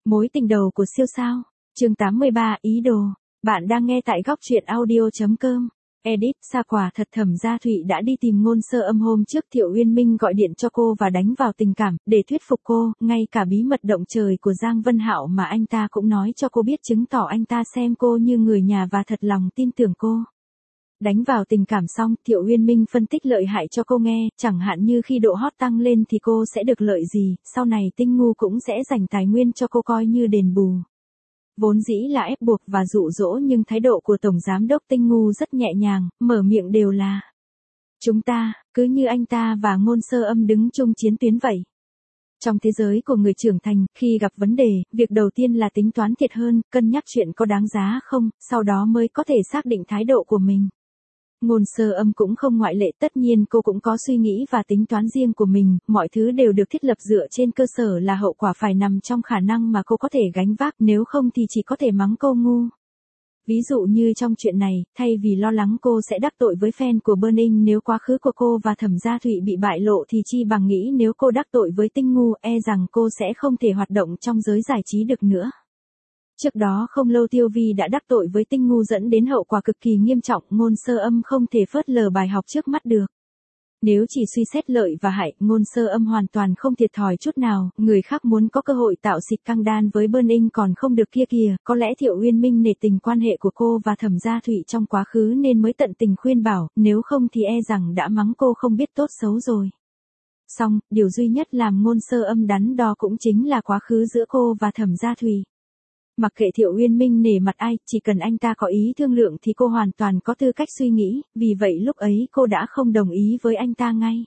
Mối tình đầu của siêu sao. Chương 83 ý đồ. Bạn đang nghe tại góc truyện audio.com. Edit xa quả thật Thẩm Gia Thụy đã đi tìm Ngôn Sơ Âm hôm trước Thiệu Uyên Minh gọi điện cho cô và đánh vào tình cảm, để thuyết phục cô, ngay cả bí mật động trời của Giang Vân Hạo mà anh ta cũng nói cho cô biết, chứng tỏ anh ta xem cô như người nhà và thật lòng tin tưởng cô. Đánh vào tình cảm xong, Thiệu Uyên Minh phân tích lợi hại cho cô nghe, chẳng hạn như khi độ hot tăng lên thì cô sẽ được lợi gì, sau này Tinh Ngu cũng sẽ dành tài nguyên cho cô coi như đền bù. Vốn dĩ là ép buộc và dụ dỗ, nhưng thái độ của Tổng Giám đốc Tinh Ngu rất nhẹ nhàng, mở miệng đều là chúng ta, cứ như anh ta và Ngôn Sơ Âm đứng chung chiến tuyến vậy. Trong thế giới của người trưởng thành, khi gặp vấn đề, việc đầu tiên là tính toán thiệt hơn, cân nhắc chuyện có đáng giá không, sau đó mới có thể xác định thái độ của mình. Ngôn Sơ Âm cũng không ngoại lệ, tất nhiên cô cũng có suy nghĩ và tính toán riêng của mình, mọi thứ đều được thiết lập dựa trên cơ sở là hậu quả phải nằm trong khả năng mà cô có thể gánh vác, nếu không thì chỉ có thể mắng cô ngu. Ví dụ như trong chuyện này, thay vì lo lắng cô sẽ đắc tội với fan của Burning nếu quá khứ của cô và Thẩm Gia Thụy bị bại lộ, thì chi bằng nghĩ nếu cô đắc tội với Tinh Ngu, e rằng cô sẽ không thể hoạt động trong giới giải trí được nữa. Trước đó không lâu Tiêu Vi đã đắc tội với Tinh Ngu dẫn đến hậu quả cực kỳ nghiêm trọng, Ngôn Sơ Âm không thể phớt lờ bài học trước mắt được. Nếu chỉ suy xét lợi và hại, Ngôn Sơ Âm hoàn toàn không thiệt thòi chút nào, người khác muốn có cơ hội tạo xịt căng đan với Burning còn không được kia kìa, có lẽ Thiệu Uyên Minh nể tình quan hệ của cô và Thẩm Gia Thụy trong quá khứ nên mới tận tình khuyên bảo, nếu không thì e rằng đã mắng cô không biết tốt xấu rồi. Song, điều duy nhất làm Ngôn Sơ Âm đắn đo cũng chính là quá khứ giữa cô và Thẩm Gia Thụy. Mặc kệ Thiệu Uyên Minh nể mặt ai, chỉ cần anh ta có ý thương lượng thì cô hoàn toàn có tư cách suy nghĩ, vì vậy lúc ấy cô đã không đồng ý với anh ta ngay.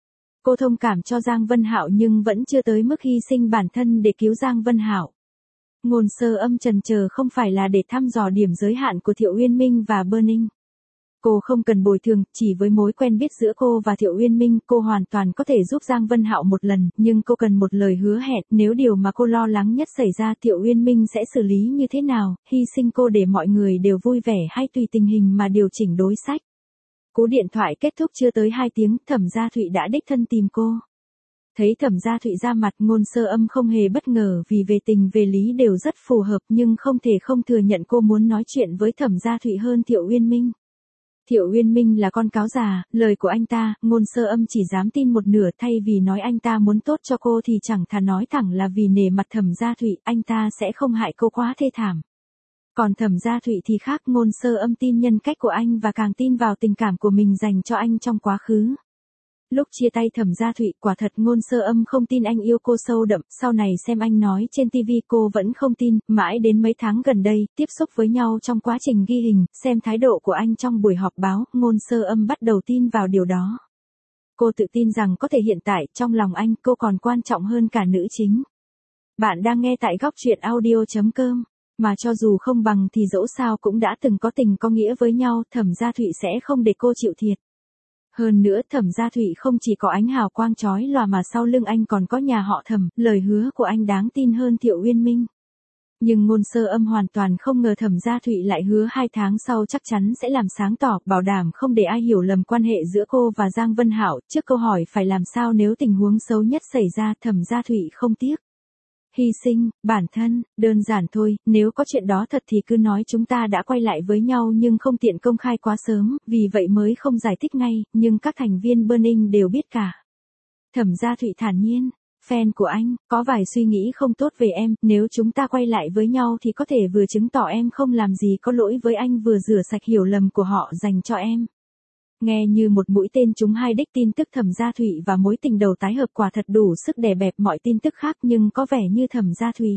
Cô thông cảm cho Giang Vân Hạo nhưng vẫn chưa tới mức hy sinh bản thân để cứu Giang Vân Hạo. Ngôn Sơ Âm chần chờ không phải là để thăm dò điểm giới hạn của Thiệu Uyên Minh và Burning. Cô không cần bồi thường, chỉ với mối quen biết giữa cô và Thiệu Uyên Minh, cô hoàn toàn có thể giúp Giang Vân Hạo một lần, nhưng cô cần một lời hứa hẹn, nếu điều mà cô lo lắng nhất xảy ra Thiệu Uyên Minh sẽ xử lý như thế nào, hy sinh cô để mọi người đều vui vẻ hay tùy tình hình mà điều chỉnh đối sách. Cú điện thoại kết thúc chưa tới 2 tiếng, Thẩm Gia Thụy đã đích thân tìm cô. Thấy Thẩm Gia Thụy ra mặt, Ngôn Sơ Âm không hề bất ngờ vì về tình về lý đều rất phù hợp, nhưng không thể không thừa nhận cô muốn nói chuyện với Thẩm Gia Thụy hơn Thiệu Uyên Minh. Thiệu Uyên Minh là con cáo già, lời của anh ta, Ngôn Sơ Âm chỉ dám tin một nửa, thay vì nói anh ta muốn tốt cho cô thì chẳng thà nói thẳng là vì nể mặt Thẩm Gia Thụy, anh ta sẽ không hại cô quá thê thảm. Còn Thẩm Gia Thụy thì khác, Ngôn Sơ Âm tin nhân cách của anh và càng tin vào tình cảm của mình dành cho anh trong quá khứ. Lúc chia tay Thẩm Gia Thụy, quả thật Ngôn Sơ Âm không tin anh yêu cô sâu đậm, sau này xem anh nói trên TV cô vẫn không tin, mãi đến mấy tháng gần đây, tiếp xúc với nhau trong quá trình ghi hình, xem thái độ của anh trong buổi họp báo, Ngôn Sơ Âm bắt đầu tin vào điều đó. Cô tự tin rằng có thể hiện tại, trong lòng anh, cô còn quan trọng hơn cả nữ chính. Bạn đang nghe tại góc truyện audio.com. Mà cho dù không bằng thì dẫu sao cũng đã từng có tình có nghĩa với nhau, Thẩm Gia Thụy sẽ không để cô chịu thiệt. Hơn nữa Thẩm Gia Thụy không chỉ có ánh hào quang chói lòa mà sau lưng anh còn có nhà họ Thẩm, lời hứa của anh đáng tin hơn Thiệu Uyên Minh. Nhưng Ngôn Sơ Âm hoàn toàn không ngờ Thẩm Gia Thụy lại hứa 2 tháng sau chắc chắn sẽ làm sáng tỏ, bảo đảm không để ai hiểu lầm quan hệ giữa cô và Giang Vân Hạo. Trước câu hỏi phải làm sao nếu tình huống xấu nhất xảy ra, Thẩm Gia Thụy không tiếc hy sinh bản thân, đơn giản thôi, nếu có chuyện đó thật thì cứ nói chúng ta đã quay lại với nhau nhưng không tiện công khai quá sớm, vì vậy mới không giải thích ngay, nhưng các thành viên Burning đều biết cả. Thẩm Gia Thụy thản nhiên, fan của anh, có vài suy nghĩ không tốt về em, nếu chúng ta quay lại với nhau thì có thể vừa chứng tỏ em không làm gì có lỗi với anh, vừa rửa sạch hiểu lầm của họ dành cho em. Nghe như một mũi tên trúng hai đích, tin tức Thẩm Gia Thụy và mối tình đầu tái hợp quả thật đủ sức đè bẹp mọi tin tức khác, nhưng có vẻ như Thẩm Gia Thụy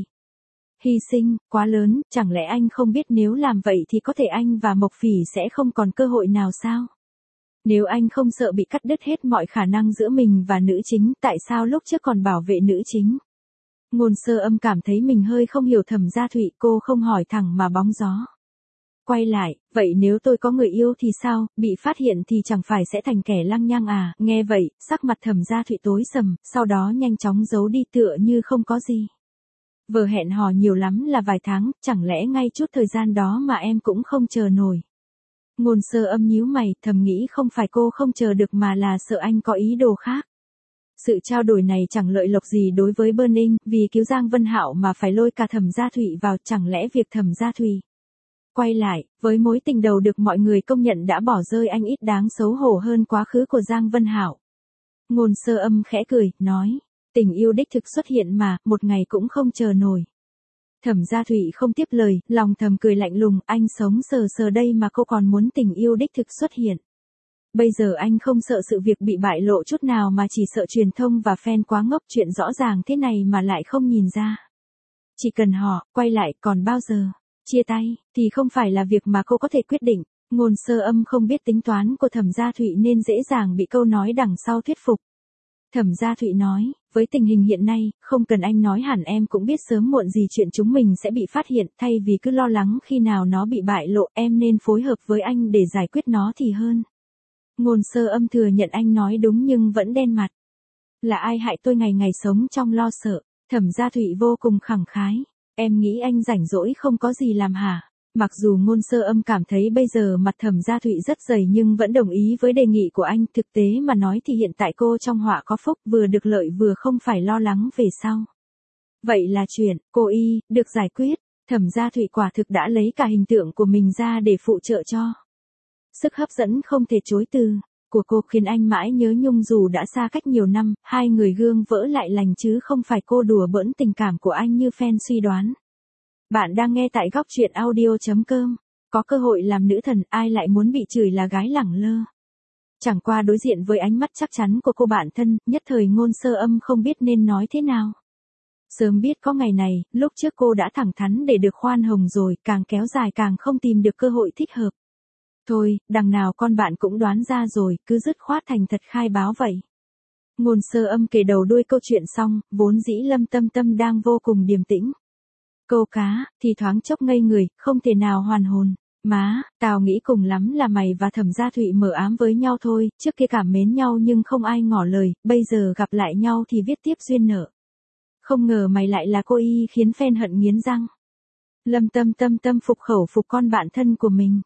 hy sinh quá lớn, chẳng lẽ anh không biết nếu làm vậy thì có thể anh và Mộc Phỉ sẽ không còn cơ hội nào sao? Nếu anh không sợ bị cắt đứt hết mọi khả năng giữa mình và nữ chính, tại sao lúc trước còn bảo vệ nữ chính? Ngôn Sơ Âm cảm thấy mình hơi không hiểu Thẩm Gia Thụy, cô không hỏi thẳng mà bóng gió. Quay lại, vậy nếu tôi có người yêu thì sao, bị phát hiện thì chẳng phải sẽ thành kẻ lăng nhăng à? Nghe vậy, sắc mặt Thẩm Gia Thụy tối sầm, sau đó nhanh chóng giấu đi tựa như không có gì. Vừa hẹn hò nhiều lắm là vài tháng, chẳng lẽ ngay chút thời gian đó mà em cũng không chờ nổi? Ngôn Sơ Âm nhíu mày, thầm nghĩ không phải cô không chờ được mà là sợ anh có ý đồ khác. Sự trao đổi này chẳng lợi lộc gì đối với Burning, vì cứu Giang Vân Hạo mà phải lôi cả Thẩm Gia Thụy vào, chẳng lẽ việc Thẩm Gia Thụy quay lại, với mối tình đầu được mọi người công nhận đã bỏ rơi anh ít đáng xấu hổ hơn quá khứ của Giang Vân Hạo. Ngôn Sơ Âm khẽ cười, nói, tình yêu đích thực xuất hiện mà, một ngày cũng không chờ nổi. Thẩm Gia Thụy không tiếp lời, lòng thầm cười lạnh lùng, anh sống sờ sờ đây mà cô còn muốn tình yêu đích thực xuất hiện. Bây giờ anh không sợ sự việc bị bại lộ chút nào mà chỉ sợ truyền thông và fan quá ngốc, chuyện rõ ràng thế này mà lại không nhìn ra. Chỉ cần họ quay lại, còn bao giờ chia tay thì không phải là việc mà cô có thể quyết định. Ngôn Sơ Âm không biết tính toán của Thẩm Gia Thụy nên dễ dàng bị câu nói đằng sau thuyết phục. Thẩm Gia Thụy nói, với tình hình hiện nay, không cần anh nói hẳn em cũng biết sớm muộn gì chuyện chúng mình sẽ bị phát hiện, thay vì cứ lo lắng khi nào nó bị bại lộ, em nên phối hợp với anh để giải quyết nó thì hơn. Ngôn Sơ Âm thừa nhận anh nói đúng nhưng vẫn đen mặt. Là ai hại tôi ngày ngày sống trong lo sợ? Thẩm Gia Thụy vô cùng khẳng khái. Em nghĩ anh rảnh rỗi không có gì làm hả? Mặc dù Ngôn Sơ Âm cảm thấy bây giờ mặt Thẩm Gia Thụy rất dày nhưng vẫn đồng ý với đề nghị của anh. Thực tế mà nói thì hiện tại cô trong họa có phúc, vừa được lợi vừa không phải lo lắng về sau. Vậy là chuyện cô y được giải quyết. Thẩm Gia Thụy quả thực đã lấy cả hình tượng của mình ra để phụ trợ cho. Sức hấp dẫn không thể chối từ của cô khiến anh mãi nhớ nhung, dù đã xa cách nhiều năm, hai người gương vỡ lại lành chứ không phải cô đùa bỡn tình cảm của anh như fan suy đoán. Bạn đang nghe tại góc truyện audio.com. Có cơ hội làm nữ thần, ai lại muốn bị chửi là gái lẳng lơ. Chẳng qua đối diện với ánh mắt chắc chắn của cô bạn thân, nhất thời Ngôn Sơ Âm không biết nên nói thế nào. Sớm biết có ngày này, lúc trước cô đã thẳng thắn để được khoan hồng rồi, càng kéo dài càng không tìm được cơ hội thích hợp. Thôi, đằng nào con bạn cũng đoán ra rồi, cứ dứt khoát thành thật khai báo vậy. Ngôn Sơ Âm kể đầu đuôi câu chuyện xong, vốn dĩ Lâm Tâm Tâm đang vô cùng điềm tĩnh. Câu cá, thì thoáng chốc ngây người, không thể nào hoàn hồn. Má, tao nghĩ cùng lắm là mày và Thẩm Gia Thụy mở ám với nhau thôi, trước kia cảm mến nhau nhưng không ai ngỏ lời, bây giờ gặp lại nhau thì viết tiếp duyên nợ. Không ngờ mày lại là cô y, khiến fan hận nghiến răng. Lâm Tâm Tâm tâm phục khẩu phục con bạn thân của mình.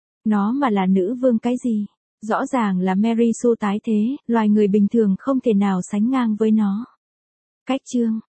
Nó mà là nữ vương cái gì? Rõ ràng là Mary Sue tái thế, loài người bình thường không thể nào sánh ngang với nó. Cách chương